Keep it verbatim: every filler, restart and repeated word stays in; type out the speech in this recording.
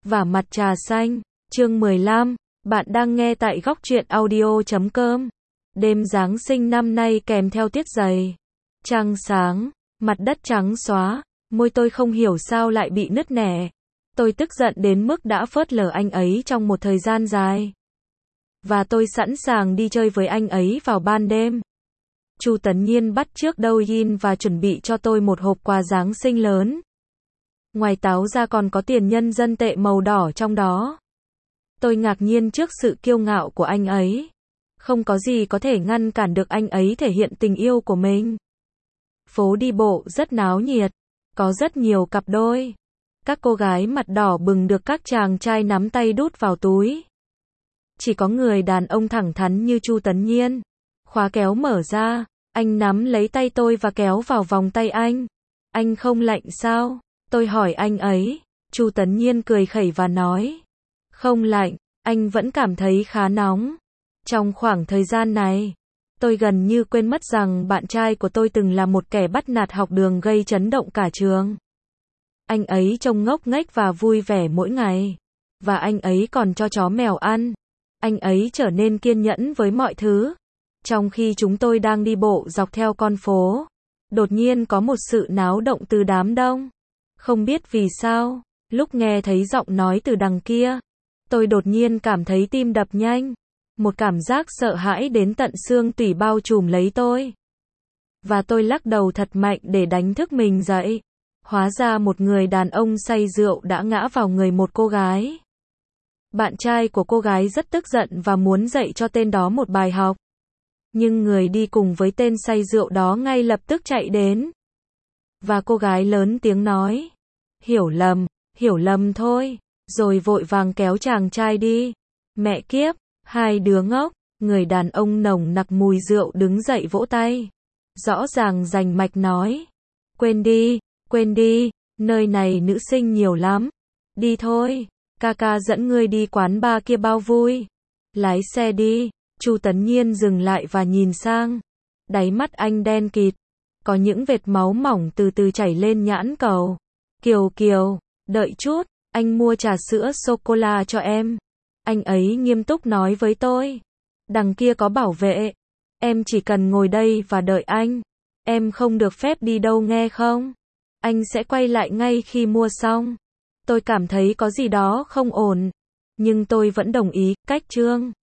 Vả mặt trà xanh, chương mười lăm, bạn đang nghe tại góc truyện audio chấm com. Đêm Giáng sinh năm nay kèm theo tiết dày. Trăng sáng, mặt đất trắng xóa, môi tôi không hiểu sao lại bị nứt nẻ. Tôi tức giận đến mức đã phớt lờ anh ấy trong một thời gian dài. Và tôi sẵn sàng đi chơi với anh ấy vào ban đêm. Chu Tấn Nhiên bắt chước Douyin và chuẩn bị cho tôi một hộp quà Giáng sinh lớn. Ngoài táo ra còn có tiền nhân dân tệ màu đỏ trong đó. Tôi ngạc nhiên trước sự kiêu ngạo của anh ấy. Không có gì có thể ngăn cản được anh ấy thể hiện tình yêu của mình. Phố đi bộ rất náo nhiệt, có rất nhiều cặp đôi. Các cô gái mặt đỏ bừng được các chàng trai nắm tay đút vào túi. Chỉ có người đàn ông thẳng thắn như Chu Tấn Nhiên. Khóa kéo mở ra, anh nắm lấy tay tôi và kéo vào vòng tay anh. Anh không lạnh sao? Tôi hỏi anh ấy. Chu Tấn Nhiên cười khẩy và nói. Không lạnh, anh vẫn cảm thấy khá nóng. Trong khoảng thời gian này, tôi gần như quên mất rằng bạn trai của tôi từng là một kẻ bắt nạt học đường gây chấn động cả trường. Anh ấy trông ngốc nghếch và vui vẻ mỗi ngày. Và anh ấy còn cho chó mèo ăn. Anh ấy trở nên kiên nhẫn với mọi thứ. Trong khi chúng tôi đang đi bộ dọc theo con phố, đột nhiên có một sự náo động từ đám đông. Không biết vì sao, lúc nghe thấy giọng nói từ đằng kia, tôi đột nhiên cảm thấy tim đập nhanh. Một cảm giác sợ hãi đến tận xương tủy bao trùm lấy tôi. Và tôi lắc đầu thật mạnh để đánh thức mình dậy. Hóa ra một người đàn ông say rượu đã ngã vào người một cô gái. Bạn trai của cô gái rất tức giận và muốn dạy cho tên đó một bài học. Nhưng người đi cùng với tên say rượu đó ngay lập tức chạy đến. Và cô gái lớn tiếng nói. Hiểu lầm, hiểu lầm thôi. Rồi vội vàng kéo chàng trai đi. Mẹ kiếp, hai đứa ngốc. Người đàn ông nồng nặc mùi rượu đứng dậy vỗ tay. Rõ ràng rành mạch nói. Quên đi, quên đi, nơi này nữ sinh nhiều lắm. Đi thôi, ca ca dẫn ngươi đi quán bar kia bao vui. Lái xe đi. Chu Tấn Nhiên dừng lại và nhìn sang. Đáy mắt anh đen kịt. Có những vệt máu mỏng từ từ chảy lên nhãn cầu. Kiều Kiều, đợi chút, anh mua trà sữa sô-cô-la cho em. Anh ấy nghiêm túc nói với tôi. Đằng kia có bảo vệ. Em chỉ cần ngồi đây và đợi anh. Em không được phép đi đâu nghe không? Anh sẽ quay lại ngay khi mua xong. Tôi cảm thấy có gì đó không ổn. Nhưng tôi vẫn đồng ý, cách chương.